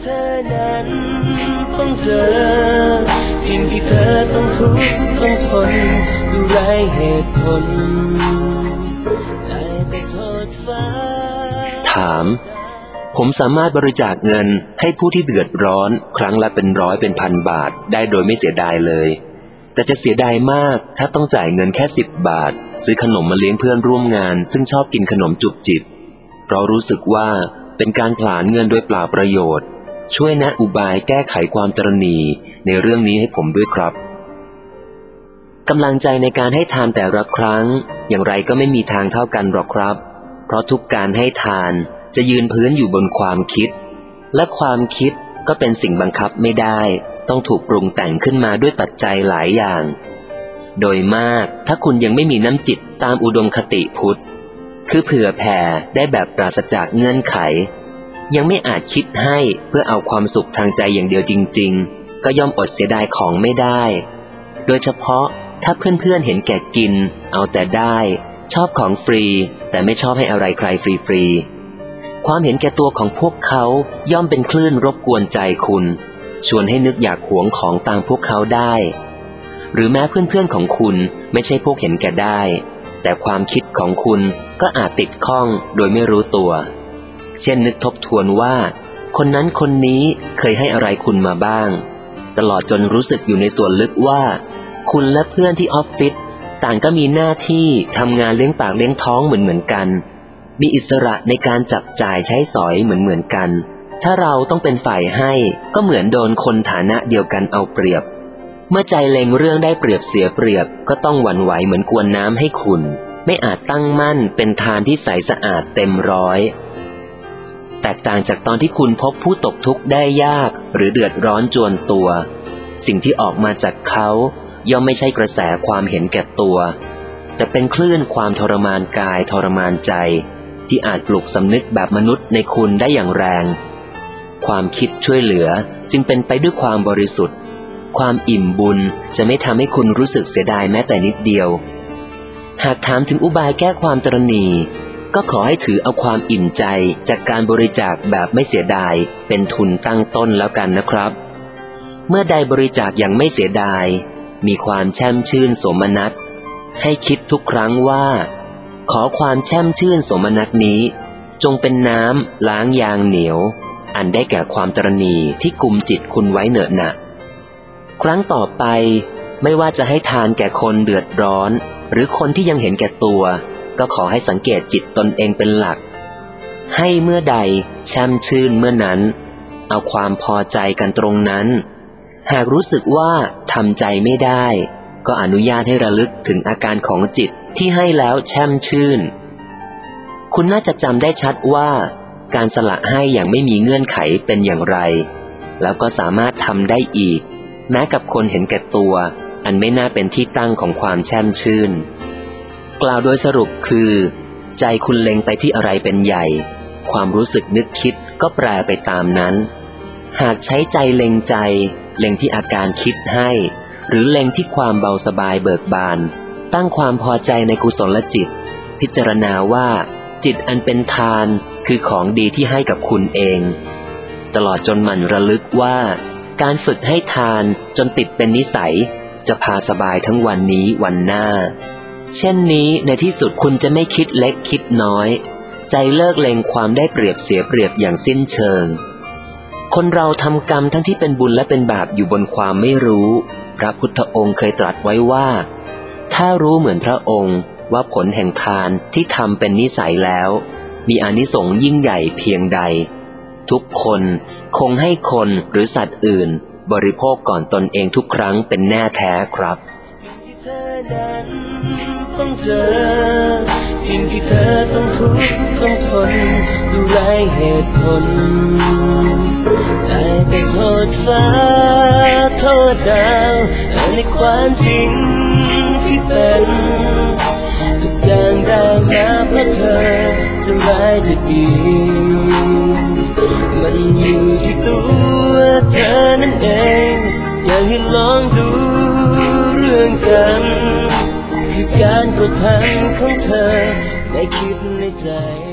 ธอนั้นต้องเจอสิ่งที่เธอต้องทุกข์ต้องทนด้วยไร้เหตุผลได้แต่โทษฟ้าถามผมสามารถบริจาคเงินให้ผู้ที่เดือดร้อนครั้งละเป็นร้อยเป็นพันบาทได้โดยไม่เสียดายเลยแต่จะเสียดายมากถ้าต้องจ่ายเงินแค่10 บาทซื้อขนมมาเลี้ยงเพื่อนร่วมงานซึ่งชอบกินขนมจุบจิบเพราะรู้สึกว่าเป็นการผลาญเงินโดยเปล่าประโยชน์ช่วยแนะอุบายแก้ไขความตระหนี่ในเรื่องนี้ให้ผมด้วยครับกำลังใจในการให้ทานแต่ละครั้งอย่างไรก็ไม่มีทางเท่ากันหรอกครับเพราะทุกการให้ทานจะยืนพื้นอยู่บนความคิดและความคิดก็เป็นสิ่งบังคับไม่ได้ต้องถูกปรุงแต่งขึ้นมาด้วยปัจจัยหลายอย่างโดยมากถ้าคุณยังไม่มีน้ำจิตตามอุดมคติพุทธคือเผื่อแผ่ได้แบบปราศจากเงื่อนไขยังไม่อาจคิดให้เพื่อเอาความสุขทางใจอย่างเดียวจริงๆก็ย่อมอดเสียดายของไม่ได้โดยเฉพาะถ้าเพื่อนๆเห็นแก่กินเอาแต่ได้ชอบของฟรีแต่ไม่ชอบให้อะไรใครฟรีๆความเห็นแก่ตัวของพวกเขาย่อมเป็นคลื่นรบกวนใจคุณชวนให้นึกอยากหวงของตามพวกเขาได้หรือแม้เพื่อนๆของคุณไม่ใช่พวกเห็นแก่ได้แต่ความคิดของคุณก็อาจติดข้องโดยไม่รู้ตัวเช่นนึกทบทวนว่าคนนั้นคนนี้เคยให้อะไรคุณมาบ้างตลอดจนรู้สึกอยู่ในส่วนลึกว่าคุณและเพื่อนที่ออฟฟิศต่างก็มีหน้าที่ทำงานเลี้ยงปากเลี้ยงท้องเหมือนกันมีอิสระในการจับจ่ายใช้สอยเหมือนกันถ้าเราต้องเป็นฝ่ายให้ก็เหมือนโดนคนฐานะเดียวกันเอาเปรียบเมื่อใจเล็งเรื่องได้เปรียบเสียเปรียบก็ต้องหวั่นไหวเหมือนกวนน้ำให้ขุ่นไม่อาจตั้งมั่นเป็นทานที่ใสสะอาดเต็มร้อยแตกต่างจากตอนที่คุณพบผู้ตกทุกข์ได้ยากหรือเดือดร้อนจวนตัวสิ่งที่ออกมาจากเขาย่อมไม่ใช่กระแสความเห็นแก่ตัวแต่เป็นคลื่นความทรมานกายทรมานใจที่อาจปลุกสำนึกแบบมนุษย์ในคุณได้อย่างแรงความคิดช่วยเหลือจึงเป็นไปด้วยความบริสุทธิ์ความอิ่มบุญจะไม่ทำให้คุณรู้สึกเสียดายแม้แต่นิดเดียวหากถามถึงอุบายแก้ความตระหนี่ก็ขอให้ถือเอาความอิ่มใจจากการบริจาคแบบไม่เสียดายเป็นทุนตั้งต้นแล้วกันนะครับเมื่อใดบริจาคอย่างไม่เสียดายมีความแช่มชื่นสมนัสให้คิดทุกครั้งว่าขอความแช่มชื่นสมนัสนี้จงเป็นน้ำล้างยางเหนียวอันได้แก่ความตระหนี่ที่กุมจิตคุณไว้เหนอะหนะครั้งต่อไปไม่ว่าจะให้ทานแก่คนเดือดร้อนหรือคนที่ยังเห็นแก่ตัวก็ขอให้สังเกตจิตตนเองเป็นหลักให้เมื่อใดแช่มชื่นเมื่อนั้นเอาความพอใจกันตรงนั้นหากรู้สึกว่าทำใจไม่ได้ก็อนุญาตให้ระลึกถึงอาการของจิตที่ให้แล้วแช่มชื่นคุณน่าจะจำได้ชัดว่าการสละให้อย่างไม่มีเงื่อนไขเป็นอย่างไรแล้วก็สามารถทำได้อีกแม้กับคนเห็นแก่ตัวอันไม่น่าเป็นที่ตั้งของความแช่มชื่นกล่าวโดยสรุปคือใจคุณเล็งไปที่อะไรเป็นใหญ่ความรู้สึกนึกคิดก็แปรไปตามนั้นหากใช้ใจเล็งใจเล็งที่อาการคิดให้หรือเล็งที่ความเบาสบายเบิกบานตั้งความพอใจในกุศลจิตพิจารณาว่าจิตอันเป็นทานคือของดีที่ให้กับคุณเองตลอดจนหมั่นระลึกว่าการฝึกให้ทานจนติดเป็นนิสัยจะพาสบายทั้งวันนี้วันหน้าเช่นนี้ในที่สุดคุณจะไม่คิดเล็กคิดน้อยใจเลิกเล็งความได้เปรียบเสียเปรียบอย่างสิ้นเชิงคนเราทำกรรมทั้งที่เป็นบุญและเป็นบาปอยู่บนความไม่รู้พระพุทธองค์เคยตรัสไว้ว่าถ้ารู้เหมือนพระองค์ว่าผลแห่งทานที่ทำเป็นนิสัยแล้วมีอานิสงส์ยิ่งใหญ่เพียงใดทุกคนคงให้คนหรือสัตว์อื่นบริโภคก่อนตนเองทุกครั้งเป็นแน่แท้ครับที่เธอนั้นต้องเจอสิ่งที่เธอต้องทุกข์ต้องทนด้วยไร้เหตุผลได้แต่โทษฟ้าโทษดาวในความจริงที่เป็นทุกอย่างได้มาเพราะเธอจะร้ายจะดีมันอยู่ที่ตัวเธอนั่นเองอยากให้ลองดูเรื่องกันคือการกระทำของเธอได้คิดในใจ